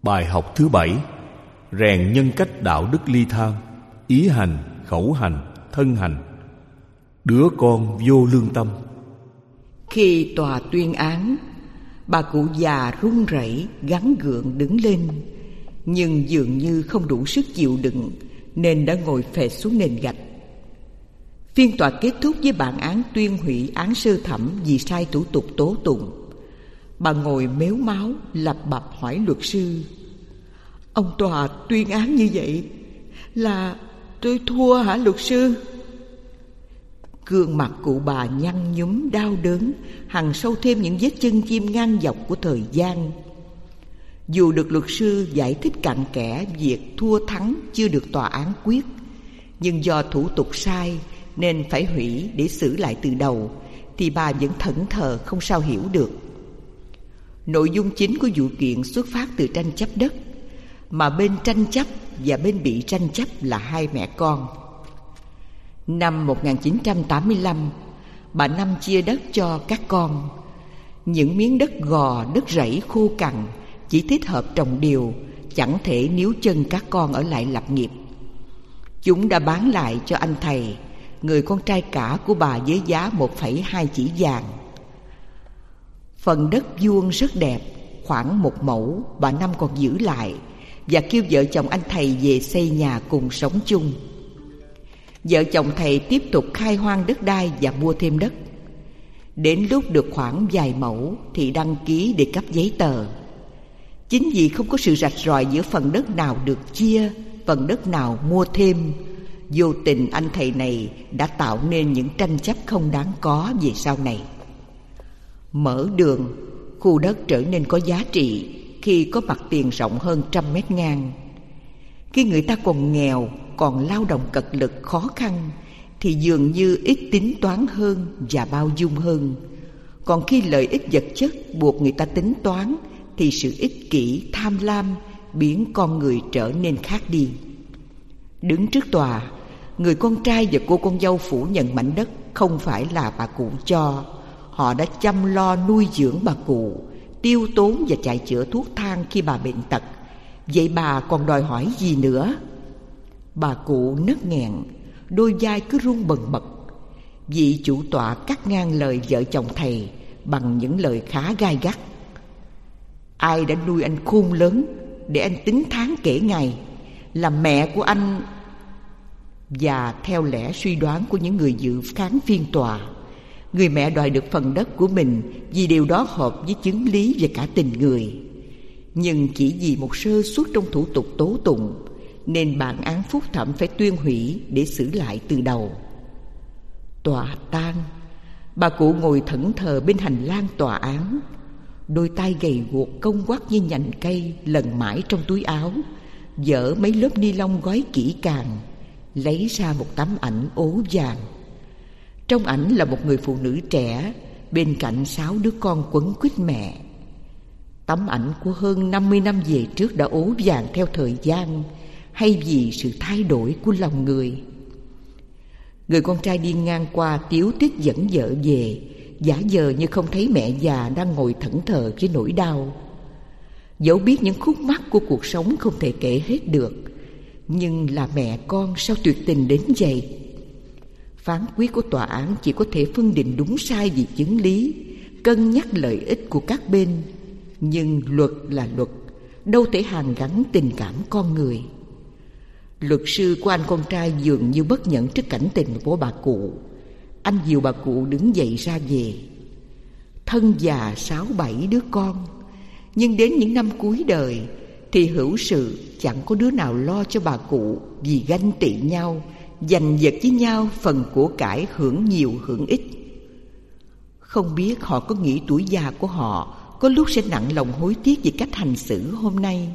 Bài học thứ 7: rèn nhân cách đạo đức ly tham, ý hành, khẩu hành, thân hành. Đứa con vô lương tâm. Khi tòa tuyên án, bà cụ già run rẩy gắng gượng đứng lên, nhưng dường như không đủ sức chịu đựng nên đã ngồi phệt xuống nền gạch. Phiên tòa kết thúc với bản án tuyên hủy án sơ thẩm vì sai thủ tục tố tụng. Bà ngồi mếu máo lắp bắp hỏi luật sư: "Ông tòa tuyên án như vậy là tôi thua hả luật sư?" Gương mặt cụ bà nhăn nhúm đau đớn, hằn sâu thêm những vết chân chim ngang dọc của thời gian. Dù được luật sư giải thích cặn kẽ việc thua thắng chưa được tòa án quyết, nhưng do thủ tục sai nên phải hủy để xử lại từ đầu, thì bà vẫn thẫn thờ không sao hiểu được. Nội dung chính của vụ kiện xuất phát từ tranh chấp đất, mà bên tranh chấp và bên bị tranh chấp là hai mẹ con. Năm 1985, bà Năm chia đất cho các con. Những miếng đất gò, đất rẫy khô cằn chỉ thích hợp trồng điều, chẳng thể níu chân các con ở lại lập nghiệp. Chúng đã bán lại cho anh thầy, người con trai cả của bà, với giá 1,2 chỉ vàng. Phần đất vuông rất đẹp, khoảng 1 mẫu, bà Năm còn giữ lại và kêu vợ chồng anh thầy về xây nhà cùng sống chung. Vợ chồng thầy tiếp tục khai hoang đất đai và mua thêm đất. Đến lúc được khoảng vài mẫu thì đăng ký để cấp giấy tờ. Chính vì không có sự rạch ròi giữa phần đất nào được chia, phần đất nào mua thêm, vô tình anh thầy này đã tạo nên những tranh chấp không đáng có về sau này. Mở đường, khu đất trở nên có giá trị khi có mặt tiền rộng hơn 100 mét ngang. Khi người ta còn nghèo, còn lao động cật lực khó khăn, thì dường như ít tính toán hơn và bao dung hơn. Còn khi lợi ích vật chất buộc người ta tính toán, thì sự ích kỷ, tham lam biến con người trở nên khác đi. Đứng trước tòa, người con trai và cô con dâu phủ nhận mảnh đất không phải là bà cụ cho. Họ đã chăm lo nuôi dưỡng bà cụ, tiêu tốn và chạy chữa thuốc thang khi bà bệnh tật. Vậy bà còn đòi hỏi gì nữa? Bà cụ nấc nghẹn, đôi vai cứ run bần bật. Vị chủ tọa cắt ngang lời vợ chồng thầy bằng những lời khá gai gắt: "Ai đã nuôi anh khôn lớn để anh tính tháng kể ngày? Là mẹ của anh." Và theo lẽ suy đoán của những người dự khán phiên tòa, người mẹ đòi được phần đất của mình vì điều đó hợp với chứng lý và cả tình người. Nhưng chỉ vì một sơ suất trong thủ tục tố tụng nên bản án phúc thẩm phải tuyên hủy để xử lại từ đầu. Tòa tan, bà cụ ngồi thẫn thờ bên hành lang tòa án. Đôi tay gầy guộc cong quắt như nhành cây lần mãi trong túi áo, dỡ mấy lớp ni lông gói kỹ càng, lấy ra một tấm ảnh ố vàng. Trong ảnh là một người phụ nữ trẻ, bên cạnh 6 đứa con quấn quýt mẹ. Tấm ảnh của hơn 50 năm về trước đã ố vàng theo thời gian, hay vì sự thay đổi của lòng người. Người con trai đi ngang qua tíu tít dẫn vợ về, giả vờ như không thấy mẹ già đang ngồi thẫn thờ với nỗi đau. Dẫu biết những khúc mắc của cuộc sống không thể kể hết được, nhưng là mẹ con sao tuyệt tình đến vậy? Phán quyết của tòa án chỉ có thể phân định đúng sai vì chứng lý, cân nhắc lợi ích của các bên. Nhưng luật là luật, đâu thể hàn gắn tình cảm con người. Luật sư của anh con trai dường như bất nhẫn trước cảnh tình của bà cụ. Anh dìu bà cụ đứng dậy ra về. Thân già 6-7 đứa con, nhưng đến những năm cuối đời thì hữu sự chẳng có đứa nào lo cho bà cụ, vì ganh tị nhau, giành giật với nhau phần của cải, hưởng nhiều hưởng ít. Không biết họ có nghĩ tuổi già của họ có lúc sẽ nặng lòng hối tiếc về cách hành xử hôm nay.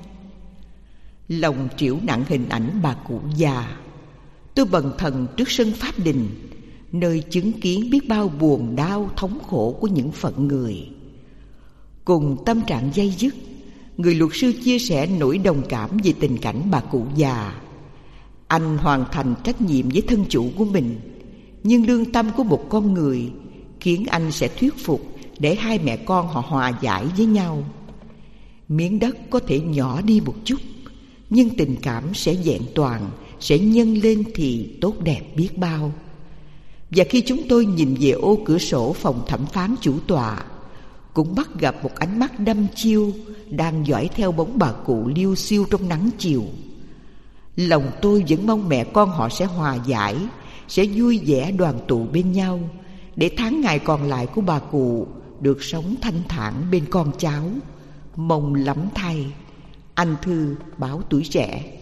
Lòng trĩu nặng hình ảnh bà cụ già, tôi bần thần trước sân pháp đình, nơi chứng kiến biết bao buồn đau thống khổ của những phận người. Cùng tâm trạng day dứt, người luật sư chia sẻ nỗi đồng cảm về tình cảnh bà cụ già. Anh hoàn thành trách nhiệm với thân chủ của mình, nhưng lương tâm của một con người khiến anh sẽ thuyết phục để hai mẹ con họ hòa giải với nhau. Miếng đất có thể nhỏ đi một chút, nhưng tình cảm sẽ vẹn toàn, sẽ nhân lên thì tốt đẹp biết bao. Và khi chúng tôi nhìn về ô cửa sổ phòng thẩm phán chủ tọa, cũng bắt gặp một ánh mắt đăm chiêu đang dõi theo bóng bà cụ liêu xiêu trong nắng chiều. Lòng tôi vẫn mong mẹ con họ sẽ hòa giải, sẽ vui vẻ đoàn tụ bên nhau, để tháng ngày còn lại của bà cụ được sống thanh thản bên con cháu. Mong lắm thay. Anh Thư, báo Tuổi Trẻ.